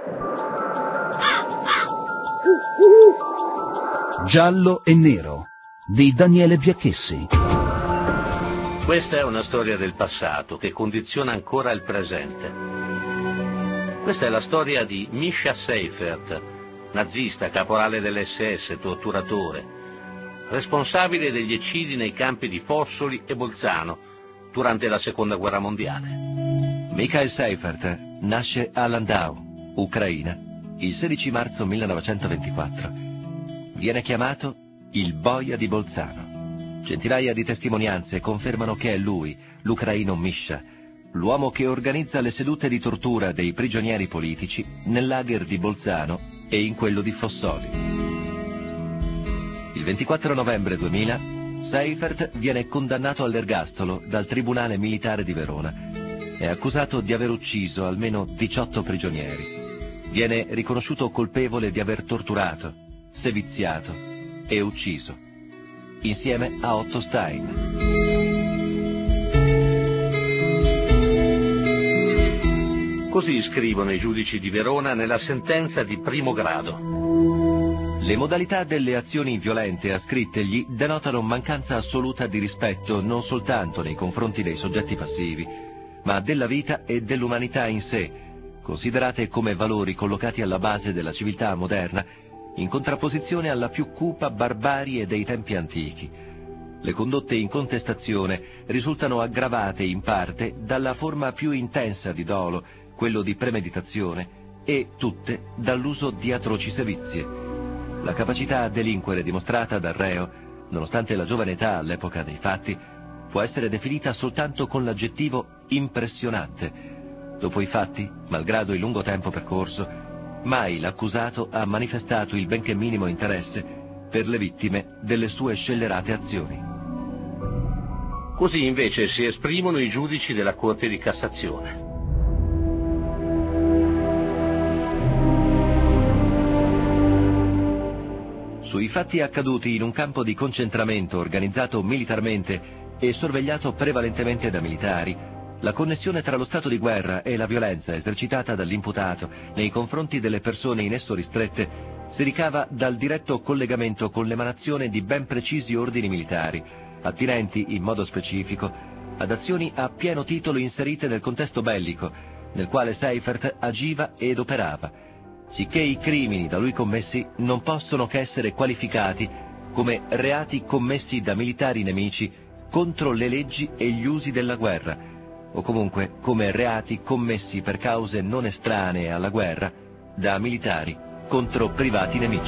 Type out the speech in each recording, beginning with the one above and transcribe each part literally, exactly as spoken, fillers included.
Giallo e nero di Daniele Biacchessi. Questa è una storia del passato che condiziona ancora il presente. Questa è la storia di Mischa Seifert, nazista, caporale dell'esse esse, torturatore, responsabile degli eccidi nei campi di Fossoli e Bolzano durante la Seconda Guerra Mondiale. Michael Seifert nasce a Landau, Ucraina, il sedici marzo millenovecentoventiquattro. Viene chiamato il boia di Bolzano. Centinaia di testimonianze confermano che è lui, l'ucraino Mischa, l'uomo che organizza le sedute di tortura dei prigionieri politici nel lager di Bolzano e in quello di Fossoli. Il ventiquattro novembre duemila, Seifert viene condannato all'ergastolo dal Tribunale Militare di Verona. È accusato di aver ucciso almeno diciotto prigionieri. Viene riconosciuto colpevole di aver torturato, seviziato e ucciso, insieme a Otto Stein. Così scrivono i giudici di Verona nella sentenza di primo grado. Le modalità delle azioni violente ascrittegli denotano mancanza assoluta di rispetto non soltanto nei confronti dei soggetti passivi, ma della vita e dell'umanità in sé, considerate come valori collocati alla base della civiltà moderna, in contrapposizione alla più cupa barbarie dei tempi antichi. Le condotte in contestazione risultano aggravate in parte dalla forma più intensa di dolo, quello di premeditazione, e tutte dall'uso di atroci sevizie. La capacità a delinquere dimostrata dal reo, nonostante la giovane età all'epoca dei fatti, può essere definita soltanto con l'aggettivo impressionante. Dopo i fatti, malgrado il lungo tempo percorso, mai l'accusato ha manifestato il benché minimo interesse per le vittime delle sue scellerate azioni. Così invece si esprimono i giudici della Corte di Cassazione. Sui fatti accaduti in un campo di concentramento organizzato militarmente e sorvegliato prevalentemente da militari, la connessione tra lo stato di guerra e la violenza esercitata dall'imputato nei confronti delle persone in esso ristrette si ricava dal diretto collegamento con l'emanazione di ben precisi ordini militari, attinenti in modo specifico ad azioni a pieno titolo inserite nel contesto bellico, nel quale Seifert agiva ed operava, sicché i crimini da lui commessi non possono che essere qualificati come reati commessi da militari nemici contro le leggi e gli usi della guerra, o comunque come reati commessi per cause non estranee alla guerra da militari contro privati nemici.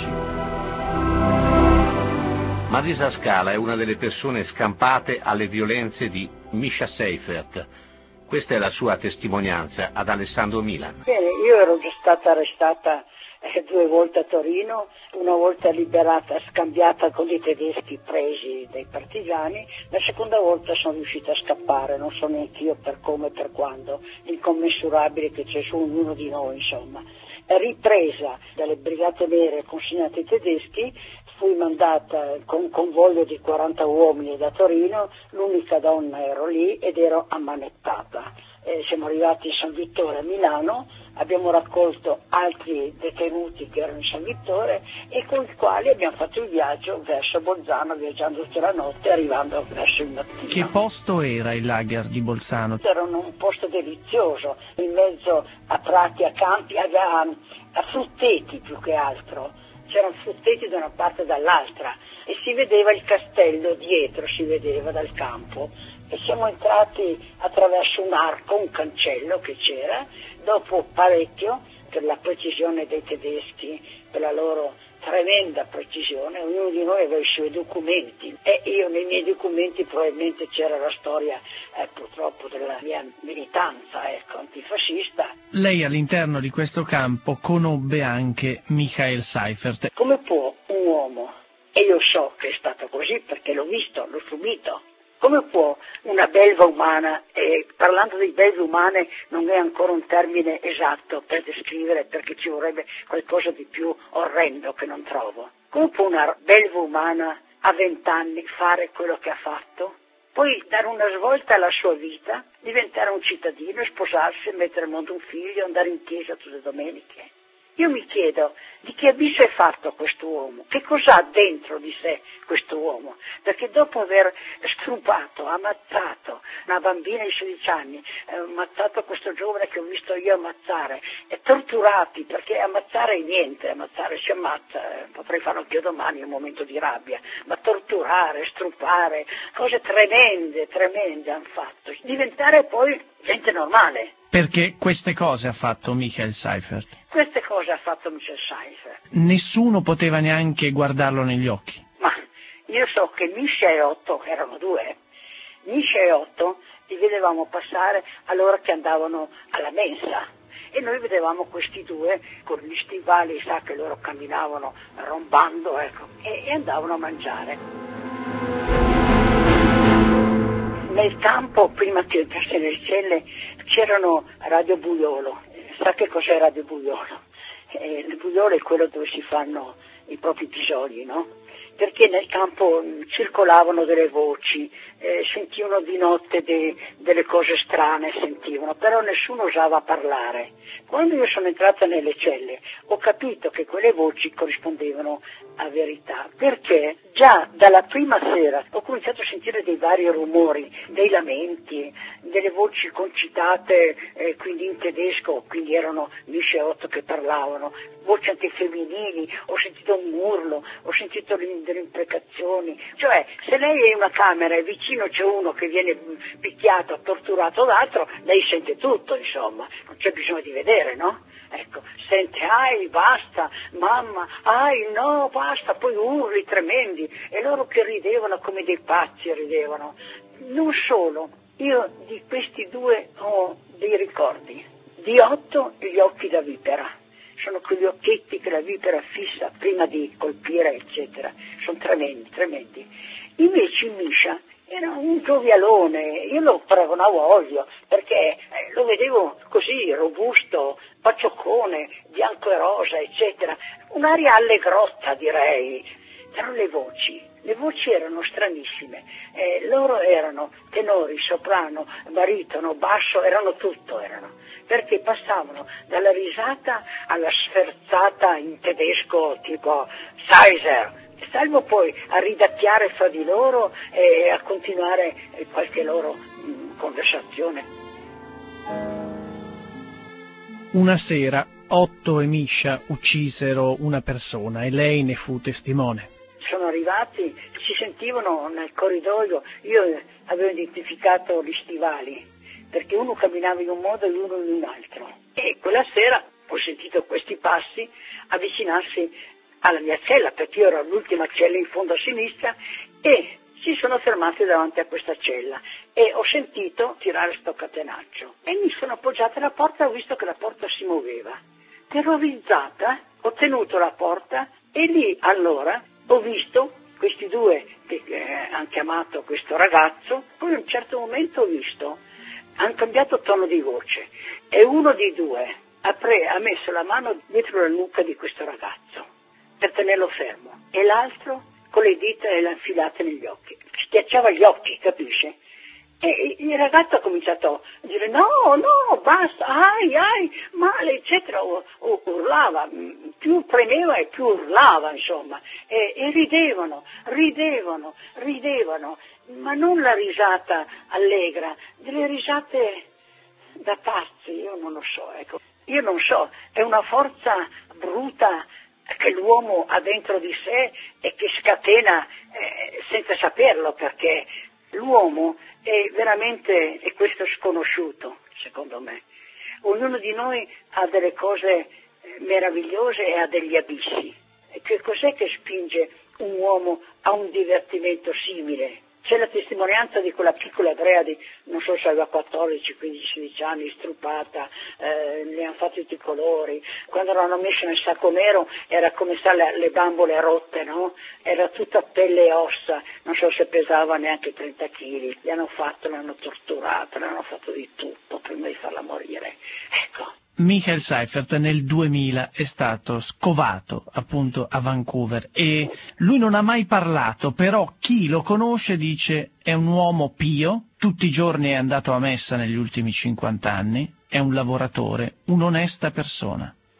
Marisa Scala è una delle persone scampate alle violenze di Mischa Seifert. Questa è la sua testimonianza ad Alessandro Milan. Bene, io ero già stata arrestata eh, due volte a Torino, una volta liberata, scambiata con i tedeschi presi dai partigiani, la seconda volta sono riuscita a scappare, non so neanche io per come e per quando, l'incommensurabile che c'è su ognuno di noi, insomma. Ripresa dalle brigate nere consegnate ai tedeschi, fui mandata con un convoglio di quaranta uomini da Torino, l'unica donna ero lì ed ero ammanettata. Eh, siamo arrivati in San Vittore a Milano, abbiamo raccolto altri detenuti che erano in San Vittore e con i quali abbiamo fatto il viaggio verso Bolzano, viaggiando tutta la notte, arrivando verso il mattino. Che posto era il lager di Bolzano? Era un posto delizioso, in mezzo a prati, a campi, a, a frutteti più che altro. C'erano frutteti da una parte e dall'altra e si vedeva il castello dietro, si vedeva dal campo. E siamo entrati attraverso un arco, un cancello che c'era, dopo parecchio, per la precisione dei tedeschi, per la loro tremenda precisione, ognuno di noi aveva i suoi documenti e io nei miei documenti probabilmente c'era la storia eh, purtroppo della mia militanza ecco, antifascista. Lei all'interno di questo campo conobbe anche Michael Seifert. Come può un uomo, e io so che è stato così perché l'ho visto, l'ho subito, come può una belva umana, e parlando di belve umane non è ancora un termine esatto per descrivere perché ci vorrebbe qualcosa di più orrendo che non trovo, come può una belva umana a vent'anni fare quello che ha fatto? Poi dare una svolta alla sua vita, diventare un cittadino, sposarsi, mettere al mondo un figlio, andare in chiesa tutte le domeniche. Io mi chiedo di che abisso è fatto quest'uomo, che cos'ha dentro di sé quest'uomo, perché dopo aver strupato, ammazzato una bambina di sedici anni, eh, ammazzato questo giovane che ho visto io ammazzare, e torturati, perché ammazzare è niente, ammazzare si ammazza, eh, potrei farlo anche io domani in un momento di rabbia, ma torturare, strupare, cose tremende, tremende hanno fatto, diventare poi gente normale. Perché queste cose ha fatto Michael Seifert? Queste cose ha fatto Michael Seifert. Nessuno poteva neanche guardarlo negli occhi. Ma io so che Misha e Otto, erano due, Misha e Otto li vedevamo passare all'ora che andavano alla mensa e noi vedevamo questi due con gli stivali, sa che loro camminavano rombando, ecco, e, e andavano a mangiare. Nel campo, prima che entrasse nelle celle, c'erano Radio Buiolo. Sa che cos'è Radio Buiolo? Eh, il buiolo è quello dove si fanno i propri bisogni, no? Perché nel campo mh, circolavano delle voci, eh, sentivano di notte de, delle cose strane, sentivano, però nessuno osava parlare. Quando io sono entrata nelle celle ho capito che quelle voci corrispondevano a verità, perché già dalla prima sera ho cominciato a sentire dei vari rumori, dei lamenti, delle voci concitate, eh, quindi in tedesco, quindi erano Misha e Otto che parlavano, voci anche femminili, ho sentito un urlo, ho sentito delle imprecazioni, cioè se lei è in una camera e vicino c'è uno che viene picchiato, torturato d'altro, lei sente tutto, insomma, non c'è bisogno di vedere, no? Ecco, sente, ai, basta, mamma, ai, no, basta, poi urli tremendi, e loro che ridevano come dei pazzi ridevano. Non solo, io di questi due ho dei ricordi, di Otto gli occhi da vipera, sono quegli occhietti che la vipera fissa prima di colpire, eccetera, sono tremendi, tremendi. Invece Misha era un giovialone, io lo paragonavo a Ollio, perché eh, lo vedevo così, robusto, paccioccone, bianco e rosa, eccetera, un'aria allegrotta direi, però le voci, le voci erano stranissime, eh, loro erano tenori, soprano, baritono, basso, erano tutto, erano, perché passavano dalla risata alla sferzata in tedesco tipo Seiser, salvo poi a ridacchiare fra di loro e a continuare qualche loro mh, conversazione. Una sera Otto e Misha uccisero una persona e lei ne fu testimone. Sono arrivati, si sentivano nel corridoio, io avevo identificato gli stivali, perché uno camminava in un modo e uno in un altro. E quella sera ho sentito questi passi avvicinarsi alla mia cella, perché io ero all'ultima cella in fondo a sinistra, e si sono fermati davanti a questa cella e ho sentito tirare sto catenaccio e mi sono appoggiata alla porta e ho visto che la porta si muoveva. Terrorizzata ho tenuto la porta e lì allora ho visto questi due che eh, hanno chiamato questo ragazzo, poi a un certo momento ho visto, hanno cambiato tono di voce e uno di due ha, pre- ha messo la mano dietro la nuca di questo ragazzo per tenerlo fermo e l'altro con le dita le ha infilate negli occhi, schiacciava gli occhi, capisce? E il ragazzo ha cominciato a dire no, no, basta, ai, ai, male, eccetera, o, o urlava, più premeva e più urlava, insomma, e, e ridevano, ridevano, ridevano, ma non la risata allegra, delle risate da pazzi, io non lo so, ecco, io non so, è una forza bruta che l'uomo ha dentro di sé e che scatena eh, senza saperlo, perché l'uomo è veramente, e questo è sconosciuto, secondo me. Ognuno di noi ha delle cose meravigliose e ha degli abissi. E che cos'è che spinge un uomo a un divertimento simile? C'è la testimonianza di quella piccola Andrea di, non so se aveva quattordici, quindici, sedici anni, strupata, eh, le hanno fatto tutti i colori. Quando l'hanno messa nel sacco nero era come se le, le bambole rotte, no? Era tutta pelle e ossa, non so se pesava neanche trenta chili. Le hanno fatto, l'hanno torturata, le hanno fatto di tutto prima di farla morire. Ecco. Michael Seifert nel duemila è stato scovato appunto a Vancouver e lui non ha mai parlato, però chi lo conosce dice è un uomo pio, tutti i giorni è andato a messa negli ultimi cinquanta anni, è un lavoratore, un'onesta persona.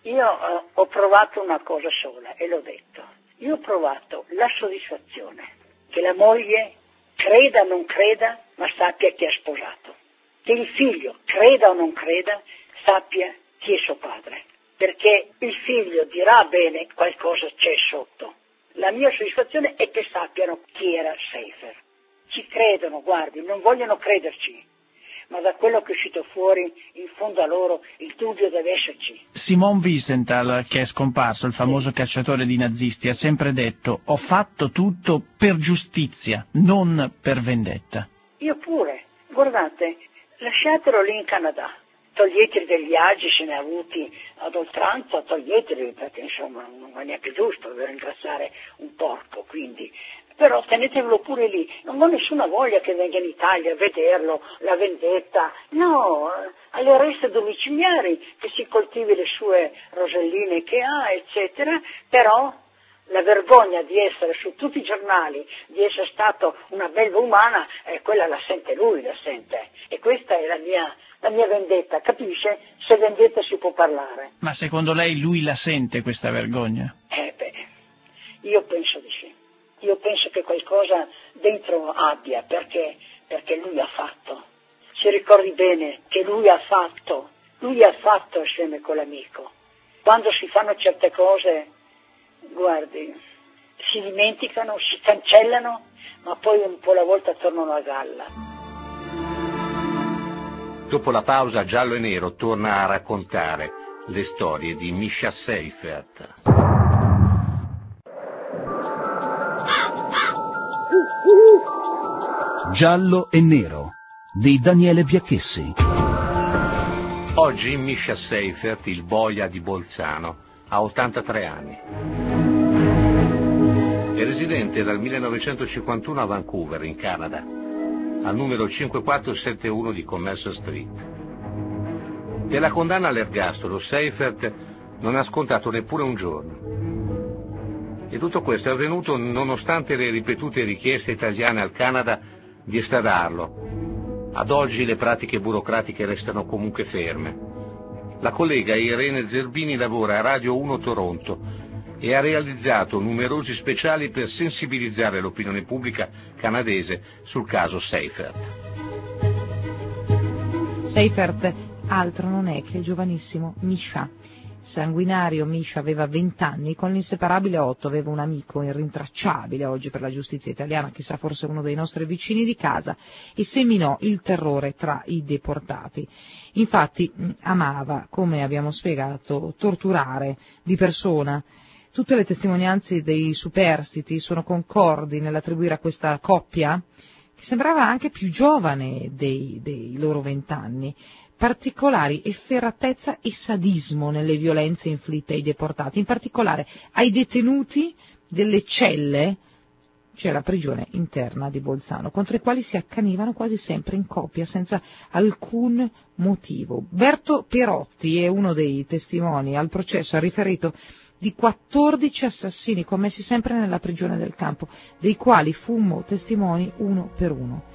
Io eh, ho provato una cosa sola e l'ho detto. Io ho provato la soddisfazione che la moglie creda o non creda, ma sappia chi ha sposato. Che il figlio, creda o non creda, sappia chi è suo padre. Perché il figlio dirà bene qualcosa c'è sotto. La mia soddisfazione è che sappiano chi era Seifert. Ci credono, guardi, non vogliono crederci, ma da quello che è uscito fuori, in fondo a loro, il dubbio deve esserci. Simon Wiesenthal, che è scomparso, il famoso cacciatore di nazisti, ha sempre detto: ho fatto tutto per giustizia, non per vendetta. Io pure. Guardate, lasciatelo lì in Canada. Toglieteli dei viaggi, se ne ha avuti ad oltranza, toglieteli, perché insomma non è neanche giusto dover ingrassare un porco, quindi. Però tenetelo pure lì, non ho nessuna voglia che venga in Italia a vederlo, la vendetta, no, alle reste domiciliari, che si coltivi le sue roselline che ha, eccetera, però la vergogna di essere su tutti i giornali, di essere stato una belva umana, eh, quella la sente lui, la sente, e questa è la mia, la mia vendetta, capisce? Se vendetta si può parlare. Ma secondo lei lui la sente questa vergogna? Eh beh, io penso di sì. Io penso che qualcosa dentro abbia, perché, perché lui ha fatto. Si ricordi bene che lui ha fatto, lui ha fatto assieme con l'amico. Quando si fanno certe cose, guardi, si dimenticano, si cancellano, ma poi un po' alla volta tornano a galla. Dopo la pausa, Giallo e Nero torna a raccontare le storie di Mischa Seifert. Giallo e Nero di Daniele Biacchessi. Oggi Mischa Seifert, il boia di Bolzano, ha ottantatré anni. È residente dal millenovecentocinquantuno a Vancouver, in Canada, al numero cinquemilaquattrocentosettantuno di Commerce Street. Della condanna all'ergastolo, Seifert non ha scontato neppure un giorno. E tutto questo è avvenuto nonostante le ripetute richieste italiane al Canada di estradarlo. Ad oggi le pratiche burocratiche restano comunque ferme. La collega Irene Zerbini lavora a Radio uno Toronto e ha realizzato numerosi speciali per sensibilizzare l'opinione pubblica canadese sul caso Seifert. Seifert altro non è che il giovanissimo Mischa. Sanguinario Mischa aveva vent'anni, con l'inseparabile Otto aveva un amico irrintracciabile oggi per la giustizia italiana, chissà, forse uno dei nostri vicini di casa, e seminò il terrore tra i deportati. Infatti amava, come abbiamo spiegato, torturare di persona. Tutte le testimonianze dei superstiti sono concordi nell'attribuire a questa coppia, che sembrava anche più giovane dei, dei loro vent'anni, particolari efferatezza e sadismo nelle violenze inflitte ai deportati, in particolare ai detenuti delle celle, cioè la prigione interna di Bolzano, contro i quali si accanivano quasi sempre in coppia, senza alcun motivo. Berto Perotti è uno dei testimoni al processo, ha riferito di quattordici assassini commessi sempre nella prigione del campo, dei quali fummo testimoni uno per uno.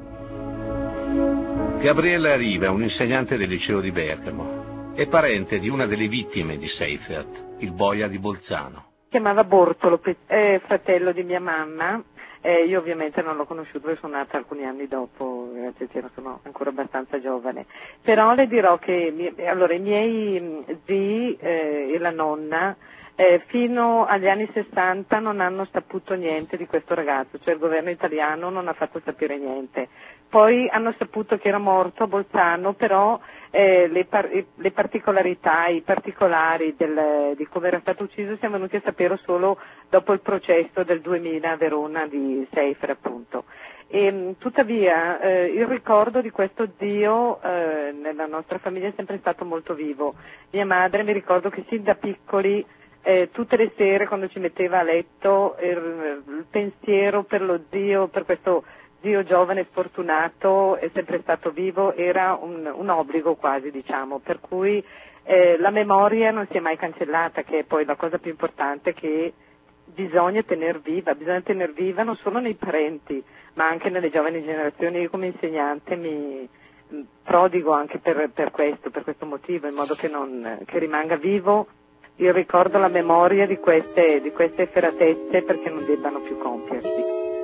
Gabriella Riva, un insegnante del liceo di Bergamo, è parente di una delle vittime di Seifert, il boia di Bolzano. Si chiamava Bortolo, è fratello di mia mamma. Eh, io ovviamente non l'ho conosciuto perché sono nata alcuni anni dopo, sono ancora abbastanza giovane. Però le dirò che allora, i miei zii eh, e la nonna eh, fino agli anni sessanta non hanno saputo niente di questo ragazzo, cioè il governo italiano non ha fatto sapere niente. Poi hanno saputo che era morto a Bolzano, però eh, le, par- le particolarità, i particolari del, di come era stato ucciso siamo venuti a sapere solo dopo il processo del duemila a Verona di Seifert, appunto. E, tuttavia eh, il ricordo di questo zio eh, nella nostra famiglia è sempre stato molto vivo. Mia madre, mi ricordo che sin da piccoli eh, tutte le sere quando ci metteva a letto il, il pensiero per lo zio, per questo zio giovane sfortunato, è sempre stato vivo, era un, un obbligo quasi, diciamo, per cui eh, la memoria non si è mai cancellata, che è poi la cosa più importante che bisogna tener viva, bisogna tener viva non solo nei parenti, ma anche nelle giovani generazioni. Io come insegnante mi prodigo anche per, per questo, per questo motivo, in modo che, non, che rimanga vivo il ricordo, la memoria di queste, di queste efferatezze perché non debbano più compiersi.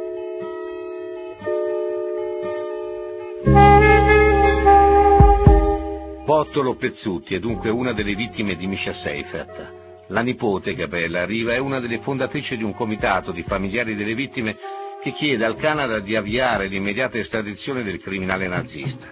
Bottolo Pezzutti è dunque una delle vittime di Mischa Seifert. La nipote, Gabriella Riva, è una delle fondatrici di un comitato di familiari delle vittime che chiede al Canada di avviare l'immediata estradizione del criminale nazista.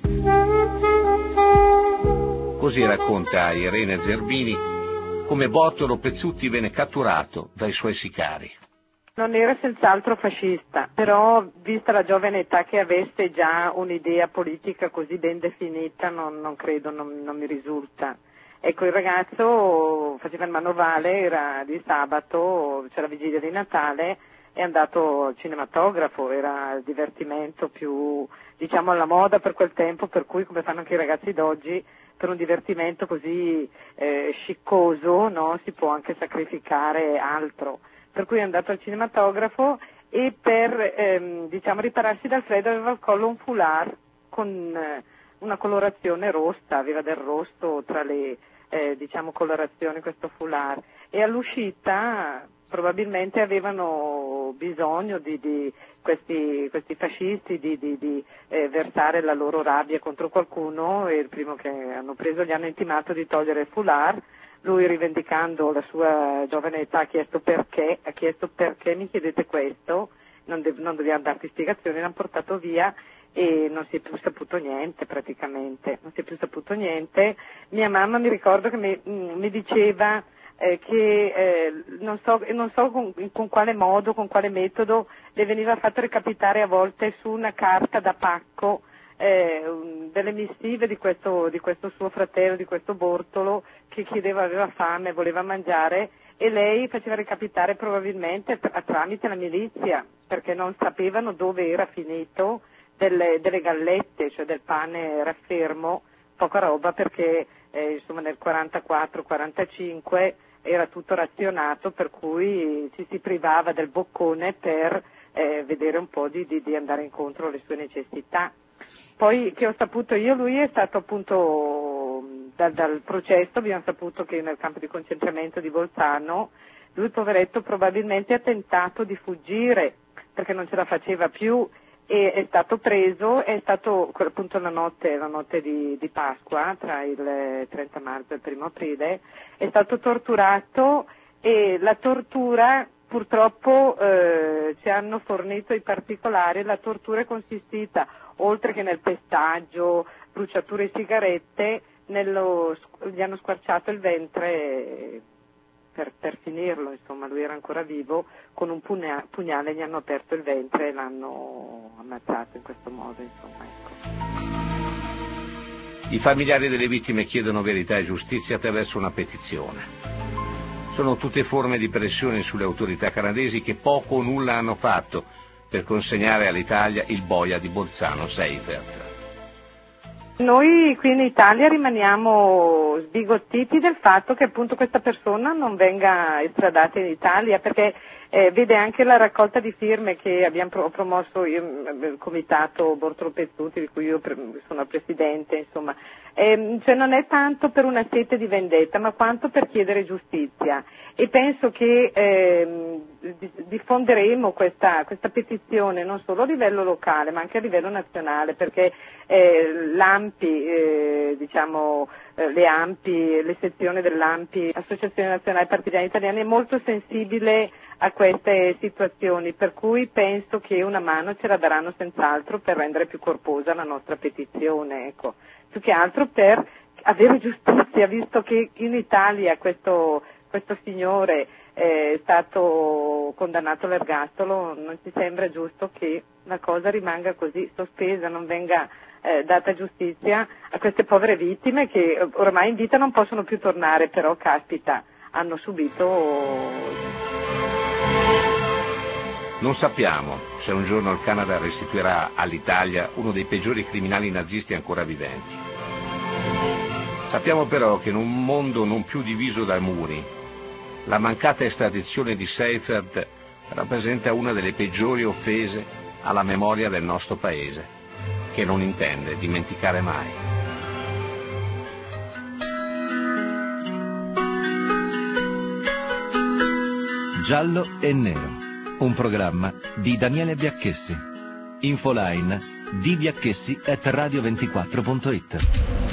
Così racconta Irene Zerbini come Bottolo Pezzutti venne catturato dai suoi sicari. Non era senz'altro fascista, però vista la giovane età che avesse già un'idea politica così ben definita, non, non credo, non, non mi risulta. Ecco, il ragazzo faceva il manovale, era di sabato, c'era vigilia di Natale, è andato al cinematografo, era il divertimento più, diciamo, alla moda per quel tempo, per cui, come fanno anche i ragazzi d'oggi, per un divertimento così eh, sciccoso, no, si può anche sacrificare altro. Per cui è andato al cinematografo e per ehm, diciamo ripararsi dal freddo aveva al collo un foulard con eh, una colorazione rossa, aveva del rosso tra le eh, diciamo colorazioni questo foulard, e all'uscita probabilmente avevano bisogno di, di questi, questi fascisti di, di, di eh, versare la loro rabbia contro qualcuno, e il primo che hanno preso gli hanno intimato di togliere il foulard. Lui, rivendicando la sua giovane età, ha chiesto perché, ha chiesto perché mi chiedete questo, non, de- non dobbiamo darti spiegazioni, l'hanno portato via e non si è più saputo niente praticamente, non si è più saputo niente. Mia mamma, mi ricordo che mi, mi diceva eh, che eh, non so, non so con, con quale modo, con quale metodo le veniva fatto recapitare a volte su una carta da pacco Eh, delle missive di questo, di questo suo fratello, di questo Bortolo, che chiedeva, aveva fame, voleva mangiare, e lei faceva recapitare probabilmente tra, tramite la milizia, perché non sapevano dove era finito delle, delle gallette, cioè del pane raffermo, poca roba, perché eh, insomma nel quarantaquattro quarantacinque era tutto razionato, per cui ci si privava del boccone per eh, vedere un po' di, di, di andare incontro alle sue necessità. Poi, che ho saputo io, lui è stato appunto dal, dal processo, abbiamo saputo che nel campo di concentramento di Bolzano lui, poveretto, probabilmente ha tentato di fuggire perché non ce la faceva più, e è stato preso, è stato appunto la notte, la notte di, di Pasqua, tra il trenta marzo e il primo aprile, è stato torturato, e la tortura, purtroppo eh, ci hanno fornito i particolari, la tortura è consistita, oltre che nel pestaggio, bruciature e sigarette, nello, gli hanno squarciato il ventre per, per finirlo, insomma, lui era ancora vivo, con un pugna, pugnale gli hanno aperto il ventre e l'hanno ammazzato in questo modo, insomma, ecco. I familiari delle vittime chiedono verità e giustizia attraverso una petizione. Sono tutte forme di pressione sulle autorità canadesi che poco o nulla hanno fatto per consegnare all'Italia il boia di Bolzano Seifert. Noi qui in Italia rimaniamo sbigottiti del fatto che appunto questa persona non venga estradata in Italia, perché eh, vede anche la raccolta di firme che abbiamo pro- promosso io, il comitato Bortolo Pezzutti, di cui io pre- sono presidente, insomma, eh, cioè non è tanto per una sete di vendetta, ma quanto per chiedere giustizia, e penso che eh, diffonderemo questa, questa petizione non solo a livello locale ma anche a livello nazionale, perché eh, l'ANPI, eh, diciamo eh, le ANPI, le sezioni dell'ANPI, Associazione Nazionale Partigiani Italiani, è molto sensibile a queste situazioni, per cui penso che una mano ce la daranno senz'altro per rendere più corposa la nostra petizione, ecco, più che altro per avere giustizia, visto che in Italia questo, questo signore è stato condannato all'ergastolo, non ci sembra giusto che la cosa rimanga così sospesa, non venga eh, data giustizia a queste povere vittime che ormai in vita non possono più tornare, però caspita, hanno subito... Non sappiamo se un giorno il Canada restituirà all'Italia uno dei peggiori criminali nazisti ancora viventi. Sappiamo però che in un mondo non più diviso da muri, la mancata estradizione di Seifert rappresenta una delle peggiori offese alla memoria del nostro paese, che non intende dimenticare mai. Giallo e Nero, un programma di Daniele Biacchessi. Infoline di biacchessi at radio ventiquattro punto it.